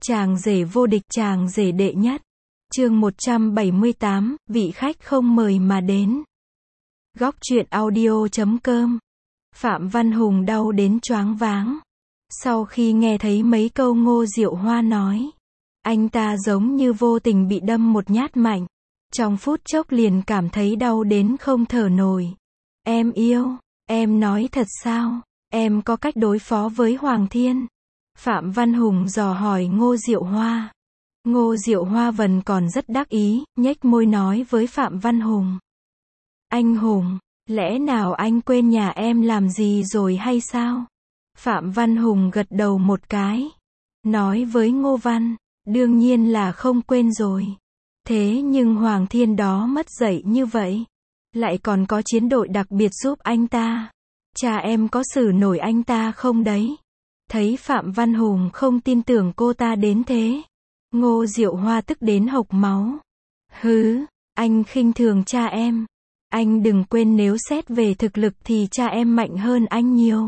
Chàng rể vô địch, chàng rể đệ nhất. Chương 178, vị khách không mời mà đến. Góc truyện audio.com. Phạm Văn Hùng đau đến choáng váng. Sau khi nghe thấy mấy câu Ngô Diệu Hoa nói, anh ta giống như vô tình bị đâm một nhát mạnh. Trong phút chốc liền cảm thấy đau đến không thở nổi. Em yêu, em nói thật sao? Em có cách đối phó với Hoàng Thiên? Phạm Văn Hùng dò hỏi Ngô Diệu Hoa. Ngô Diệu Hoa vẫn còn rất đắc ý, nhếch môi nói với Phạm Văn Hùng. Anh Hùng, lẽ nào anh quên nhà em làm gì rồi hay sao? Phạm Văn Hùng gật đầu một cái. Nói với Ngô Văn, đương nhiên là không quên rồi. Thế nhưng Hoàng Thiên đó mất dạy như vậy. Lại còn có chiến đội đặc biệt giúp anh ta. Cha em có xử nổi anh ta không đấy? Thấy Phạm Văn Hùng không tin tưởng cô ta đến thế, Ngô Diệu Hoa tức đến hộc máu. Hứ, anh khinh thường cha em. Anh đừng quên nếu xét về thực lực thì cha em mạnh hơn anh nhiều.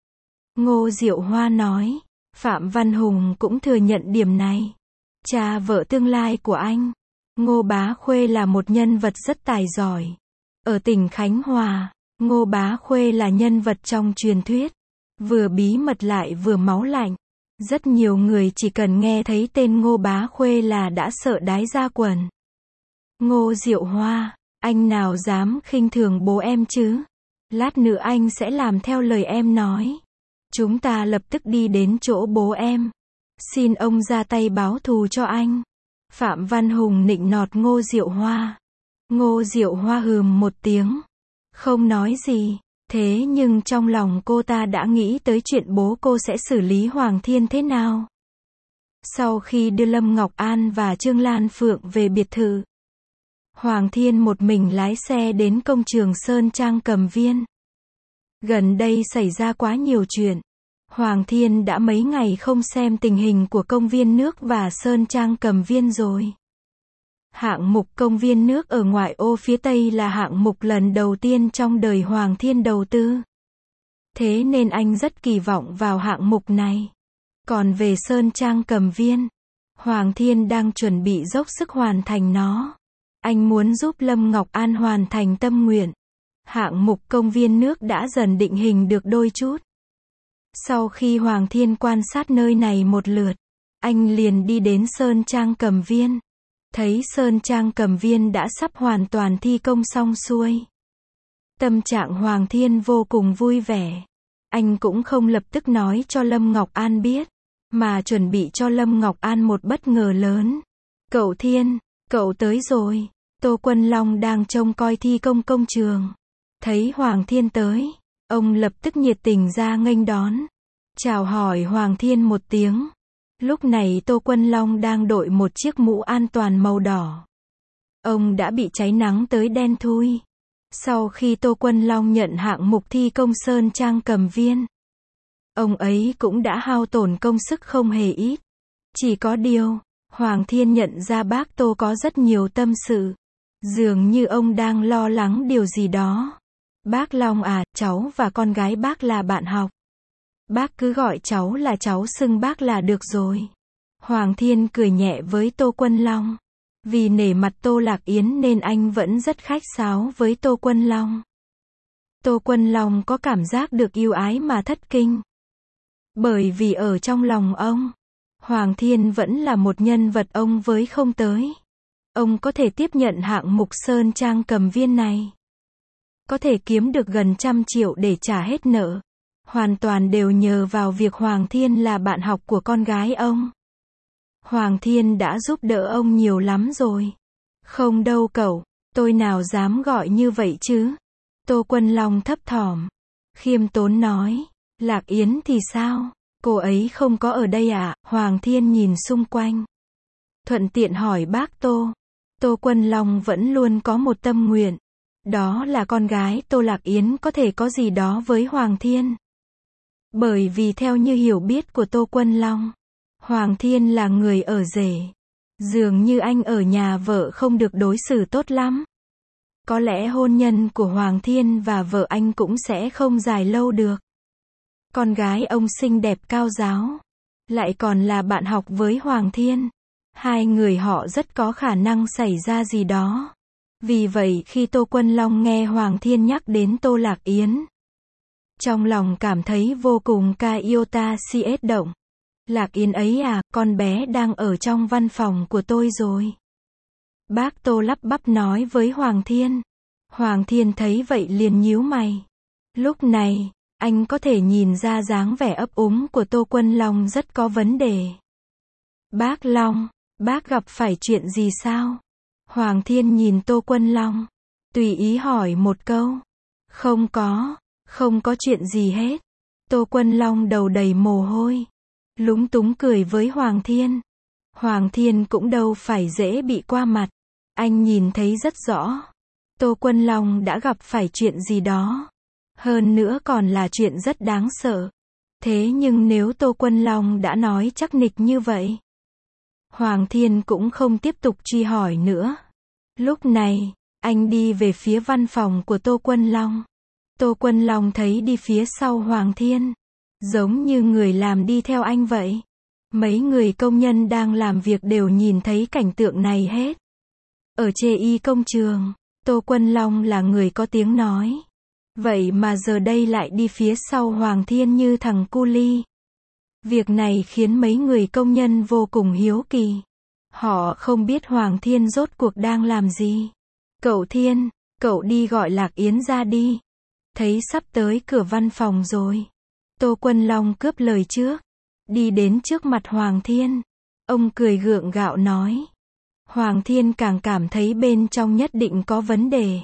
Ngô Diệu Hoa nói. Phạm Văn Hùng cũng thừa nhận điểm này. Cha vợ tương lai của anh, Ngô Bá Khuê là một nhân vật rất tài giỏi. Ở tỉnh Khánh Hòa, Ngô Bá Khuê là nhân vật trong truyền thuyết. Vừa bí mật lại vừa máu lạnh. Rất nhiều người chỉ cần nghe thấy tên Ngô Bá Khuê là đã sợ đái ra quần. Ngô Diệu Hoa, anh nào dám khinh thường bố em chứ? Lát nữa anh sẽ làm theo lời em nói. Chúng ta lập tức đi đến chỗ bố em. Xin ông ra tay báo thù cho anh. Phạm Văn Hùng nịnh nọt Ngô Diệu Hoa. Ngô Diệu Hoa hừm một tiếng, không nói gì. Thế nhưng trong lòng cô ta đã nghĩ tới chuyện bố cô sẽ xử lý Hoàng Thiên thế nào. Sau khi đưa Lâm Ngọc An và Trương Lan Phượng về biệt thự, Hoàng Thiên một mình lái xe đến công trường Sơn Trang Cầm Viên. Gần đây xảy ra quá nhiều chuyện. Hoàng Thiên đã mấy ngày không xem tình hình của công viên nước và Sơn Trang Cầm Viên rồi. Hạng mục công viên nước ở ngoại ô phía Tây là hạng mục lần đầu tiên trong đời Hoàng Thiên đầu tư. Thế nên anh rất kỳ vọng vào hạng mục này. Còn về Sơn Trang Cầm Viên, Hoàng Thiên đang chuẩn bị dốc sức hoàn thành nó. Anh muốn giúp Lâm Ngọc An hoàn thành tâm nguyện. Hạng mục công viên nước đã dần định hình được đôi chút. Sau khi Hoàng Thiên quan sát nơi này một lượt, anh liền đi đến Sơn Trang Cầm Viên. Thấy Sơn Trang Cầm Viên đã sắp hoàn toàn thi công xong xuôi. Tâm trạng Hoàng Thiên vô cùng vui vẻ. Anh cũng không lập tức nói cho Lâm Ngọc An biết, mà chuẩn bị cho Lâm Ngọc An một bất ngờ lớn. Cậu Thiên, cậu tới rồi. Tô Quân Long đang trông coi thi công công trường. Thấy Hoàng Thiên tới, ông lập tức nhiệt tình ra nghênh đón. Chào hỏi Hoàng Thiên một tiếng. Lúc này Tô Quân Long đang đội một chiếc mũ an toàn màu đỏ. Ông đã bị cháy nắng tới đen thui. Sau khi Tô Quân Long nhận hạng mục thi công Sơn Trang Cầm Viên, ông ấy cũng đã hao tổn công sức không hề ít. Chỉ có điều, Hoàng Thiên nhận ra bác Tô có rất nhiều tâm sự. Dường như ông đang lo lắng điều gì đó. Bác Long à, cháu và con gái bác là bạn học. Bác cứ gọi cháu là cháu, xưng bác là được rồi. Hoàng Thiên cười nhẹ với Tô Quân Long. Vì nể mặt Tô Lạc Yến nên anh vẫn rất khách sáo với Tô Quân Long. Tô Quân Long có cảm giác được yêu ái mà thất kinh. Bởi vì ở trong lòng ông, Hoàng Thiên vẫn là một nhân vật ông với không tới. Ông có thể tiếp nhận hạng mục Sơn Trang Cầm Viên này, có thể kiếm được gần 100 triệu để trả hết nợ, hoàn toàn đều nhờ vào việc Hoàng Thiên là bạn học của con gái ông. Hoàng Thiên đã giúp đỡ ông nhiều lắm rồi. Không đâu cậu, tôi nào dám gọi như vậy chứ. Tô Quân Long thấp thỏm, khiêm tốn nói. Lạc Yến thì sao? Cô ấy không có ở đây à? Hoàng Thiên nhìn xung quanh, thuận tiện hỏi bác Tô. Tô Quân Long vẫn luôn có một tâm nguyện. Đó là con gái Tô Lạc Yến có thể có gì đó với Hoàng Thiên. Bởi vì theo như hiểu biết của Tô Quân Long, Hoàng Thiên là người ở rể. Dường như anh ở nhà vợ không được đối xử tốt lắm. Có lẽ hôn nhân của Hoàng Thiên và vợ anh cũng sẽ không dài lâu được. Con gái ông xinh đẹp cao ráo, Lại còn là bạn học với Hoàng Thiên. Hai người họ rất có khả năng xảy ra gì đó. Vì vậy khi Tô Quân Long nghe Hoàng Thiên nhắc đến Tô Lạc Yến, trong lòng cảm thấy vô cùng iota cs động. Lạc Yến ấy à, con bé đang ở trong văn phòng của tôi rồi. Bác Tô lắp bắp nói với Hoàng Thiên. Hoàng Thiên thấy vậy liền nhíu mày. Lúc này, anh có thể nhìn ra dáng vẻ ấp úng của Tô Quân Long rất có vấn đề. Bác Long, bác gặp phải chuyện gì sao? Hoàng Thiên nhìn Tô Quân Long, tùy ý hỏi một câu. Không có chuyện gì hết. Tô Quân Long đầu đầy mồ hôi, lúng túng cười với Hoàng Thiên. Hoàng Thiên cũng đâu phải dễ bị qua mặt. Anh nhìn thấy rất rõ. Tô Quân Long đã gặp phải chuyện gì đó. Hơn nữa còn là chuyện rất đáng sợ. Thế nhưng nếu Tô Quân Long đã nói chắc nịch như vậy, Hoàng Thiên cũng không tiếp tục truy hỏi nữa. Lúc này, anh đi về phía văn phòng của Tô Quân Long. Tô Quân Long thấy đi phía sau Hoàng Thiên, giống như người làm đi theo anh vậy. Mấy người công nhân đang làm việc đều nhìn thấy cảnh tượng này hết. Ở chê y công trường, Tô Quân Long là người có tiếng nói. Vậy mà giờ đây lại đi phía sau Hoàng Thiên như thằng cu li. Việc này khiến mấy người công nhân vô cùng hiếu kỳ. Họ không biết Hoàng Thiên rốt cuộc đang làm gì. Cậu Thiên, cậu đi gọi Lạc Yến ra đi. Thấy sắp tới cửa văn phòng rồi. Tô Quân Long cướp lời trước. Đi đến trước mặt Hoàng Thiên. Ông cười gượng gạo nói. Hoàng Thiên càng cảm thấy bên trong nhất định có vấn đề.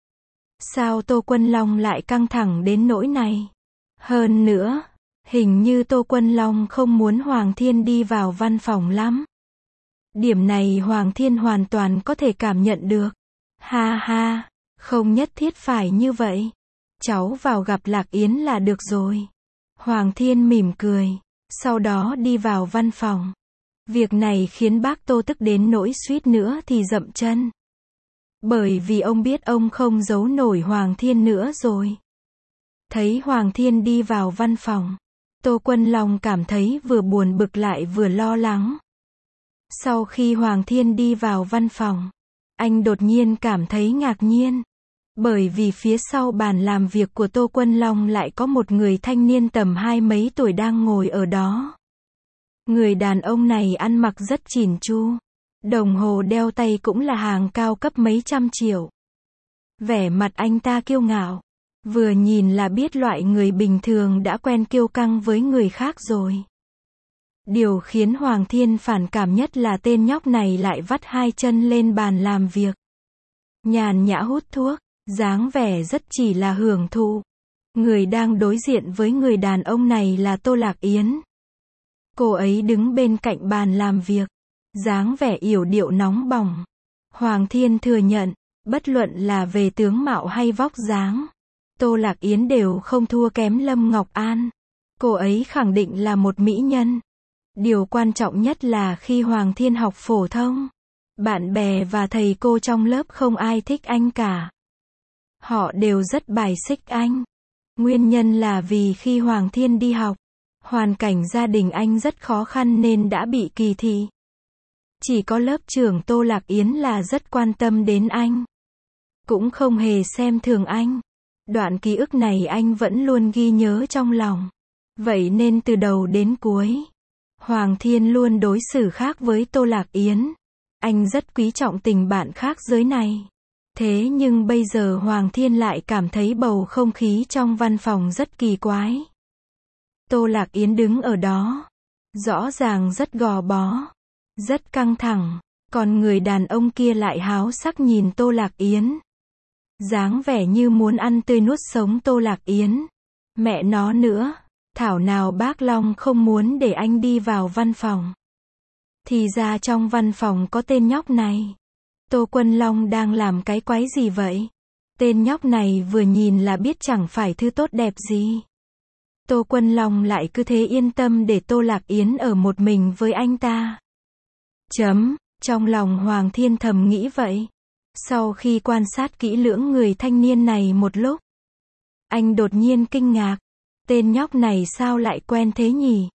Sao Tô Quân Long lại căng thẳng đến nỗi này? Hơn nữa, hình như Tô Quân Long không muốn Hoàng Thiên đi vào văn phòng lắm. Điểm này Hoàng Thiên hoàn toàn có thể cảm nhận được. Ha ha, không nhất thiết phải như vậy. Cháu vào gặp Lạc Yến là được rồi. Hoàng Thiên mỉm cười, sau đó đi vào văn phòng. Việc này khiến bác Tô tức đến nỗi suýt nữa thì dậm chân. Bởi vì ông biết ông không giấu nổi Hoàng Thiên nữa rồi. Thấy Hoàng Thiên đi vào văn phòng, Tô Quân Long cảm thấy vừa buồn bực lại vừa lo lắng. Sau khi Hoàng Thiên đi vào văn phòng, anh đột nhiên cảm thấy ngạc nhiên. Bởi vì phía sau bàn làm việc của Tô Quân Long lại có một người thanh niên tầm hai mấy tuổi đang ngồi ở đó. Người đàn ông này ăn mặc rất chỉn chu. Đồng hồ đeo tay cũng là hàng cao cấp mấy trăm triệu. Vẻ mặt anh ta kiêu ngạo. Vừa nhìn là biết loại người bình thường đã quen kiêu căng với người khác rồi. Điều khiến Hoàng Thiên phản cảm nhất là tên nhóc này lại vắt hai chân lên bàn làm việc. Nhàn nhã hút thuốc, dáng vẻ rất chỉ là hưởng thụ. Người đang đối diện với người đàn ông này là Tô Lạc Yến. Cô ấy đứng bên cạnh bàn làm việc, dáng vẻ yểu điệu nóng bỏng. Hoàng Thiên thừa nhận, bất luận là về tướng mạo hay vóc dáng, Tô Lạc Yến đều không thua kém Lâm Ngọc An. Cô ấy khẳng định là một mỹ nhân. Điều quan trọng nhất là khi Hoàng Thiên học phổ thông, bạn bè và thầy cô trong lớp không ai thích anh cả. Họ đều rất bài xích anh. Nguyên nhân là vì khi Hoàng Thiên đi học, hoàn cảnh gia đình anh rất khó khăn nên đã bị kỳ thị. Chỉ có lớp trưởng Tô Lạc Yến là rất quan tâm đến anh. Cũng không hề xem thường anh. Đoạn ký ức này anh vẫn luôn ghi nhớ trong lòng. Vậy nên từ đầu đến cuối, Hoàng Thiên luôn đối xử khác với Tô Lạc Yến. Anh rất quý trọng tình bạn khác giới này. Thế nhưng bây giờ Hoàng Thiên lại cảm thấy bầu không khí trong văn phòng rất kỳ quái. Tô Lạc Yến đứng ở đó, rõ ràng rất gò bó, rất căng thẳng, còn người đàn ông kia lại háo sắc nhìn Tô Lạc Yến. Dáng vẻ như muốn ăn tươi nuốt sống Tô Lạc Yến. Mẹ nó nữa, thảo nào bác Long không muốn để anh đi vào văn phòng. Thì ra trong văn phòng có tên nhóc này. Tô Quân Long đang làm cái quái gì vậy? Tên nhóc này vừa nhìn là biết chẳng phải thứ tốt đẹp gì. Tô Quân Long lại cứ thế yên tâm để Tô Lạc Yến ở một mình với anh ta. Trong lòng Hoàng Thiên thầm nghĩ vậy. Sau khi quan sát kỹ lưỡng người thanh niên này một lúc, anh đột nhiên kinh ngạc. Tên nhóc này sao lại quen thế nhỉ?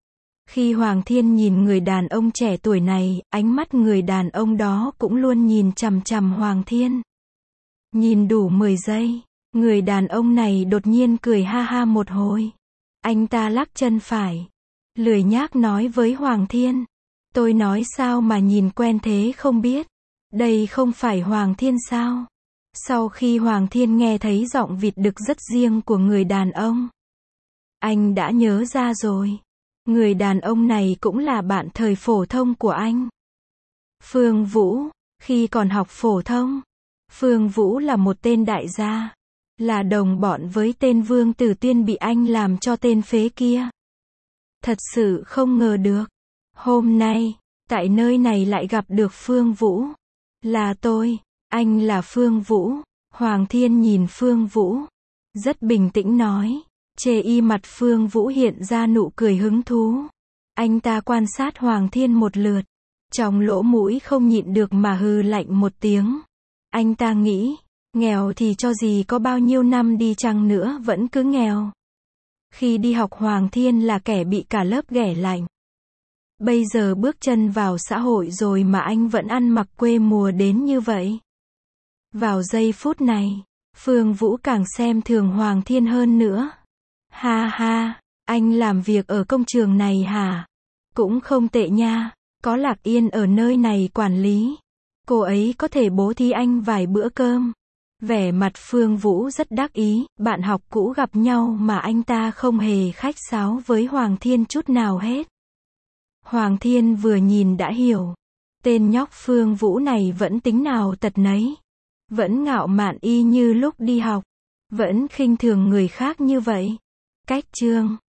Khi Hoàng Thiên nhìn người đàn ông trẻ tuổi này, ánh mắt người đàn ông đó cũng luôn nhìn chằm chằm Hoàng Thiên. Nhìn đủ 10 giây, người đàn ông này đột nhiên cười ha ha một hồi. Anh ta lắc chân phải, lười nhác nói với Hoàng Thiên. Tôi nói sao mà nhìn quen thế không biết. Đây không phải Hoàng Thiên sao? Sau khi Hoàng Thiên nghe thấy giọng vịt đực rất riêng của người đàn ông, anh đã nhớ ra rồi. Người đàn ông này cũng là bạn thời phổ thông của anh. Phương Vũ, khi còn học phổ thông, Phương Vũ là một tên đại gia, là đồng bọn với tên Vương Tử Tuyên bị anh làm cho tên phế kia. Thật sự không ngờ được, hôm nay, tại nơi này lại gặp được Phương Vũ. Là tôi, anh là Phương Vũ. Hoàng Thiên nhìn Phương Vũ, rất bình tĩnh nói. Chê y mặt Phương Vũ hiện ra nụ cười hứng thú. Anh ta quan sát Hoàng Thiên một lượt, trong lỗ mũi không nhịn được mà hừ lạnh một tiếng. Anh ta nghĩ, nghèo thì cho gì có bao nhiêu năm đi chăng nữa vẫn cứ nghèo. Khi đi học Hoàng Thiên là kẻ bị cả lớp ghẻ lạnh. Bây giờ bước chân vào xã hội rồi mà anh vẫn ăn mặc quê mùa đến như vậy. Vào giây phút này, Phương Vũ càng xem thường Hoàng Thiên hơn nữa. Ha ha, anh làm việc ở công trường này hả? Cũng không tệ nha, có Lạc Yên ở nơi này quản lý. Cô ấy có thể bố thí anh vài bữa cơm. Vẻ mặt Phương Vũ rất đắc ý, bạn học cũ gặp nhau mà anh ta không hề khách sáo với Hoàng Thiên chút nào hết. Hoàng Thiên vừa nhìn đã hiểu. Tên nhóc Phương Vũ này vẫn tính nào tật nấy. Vẫn ngạo mạn y như lúc đi học. Vẫn khinh thường người khác như vậy. Cách chương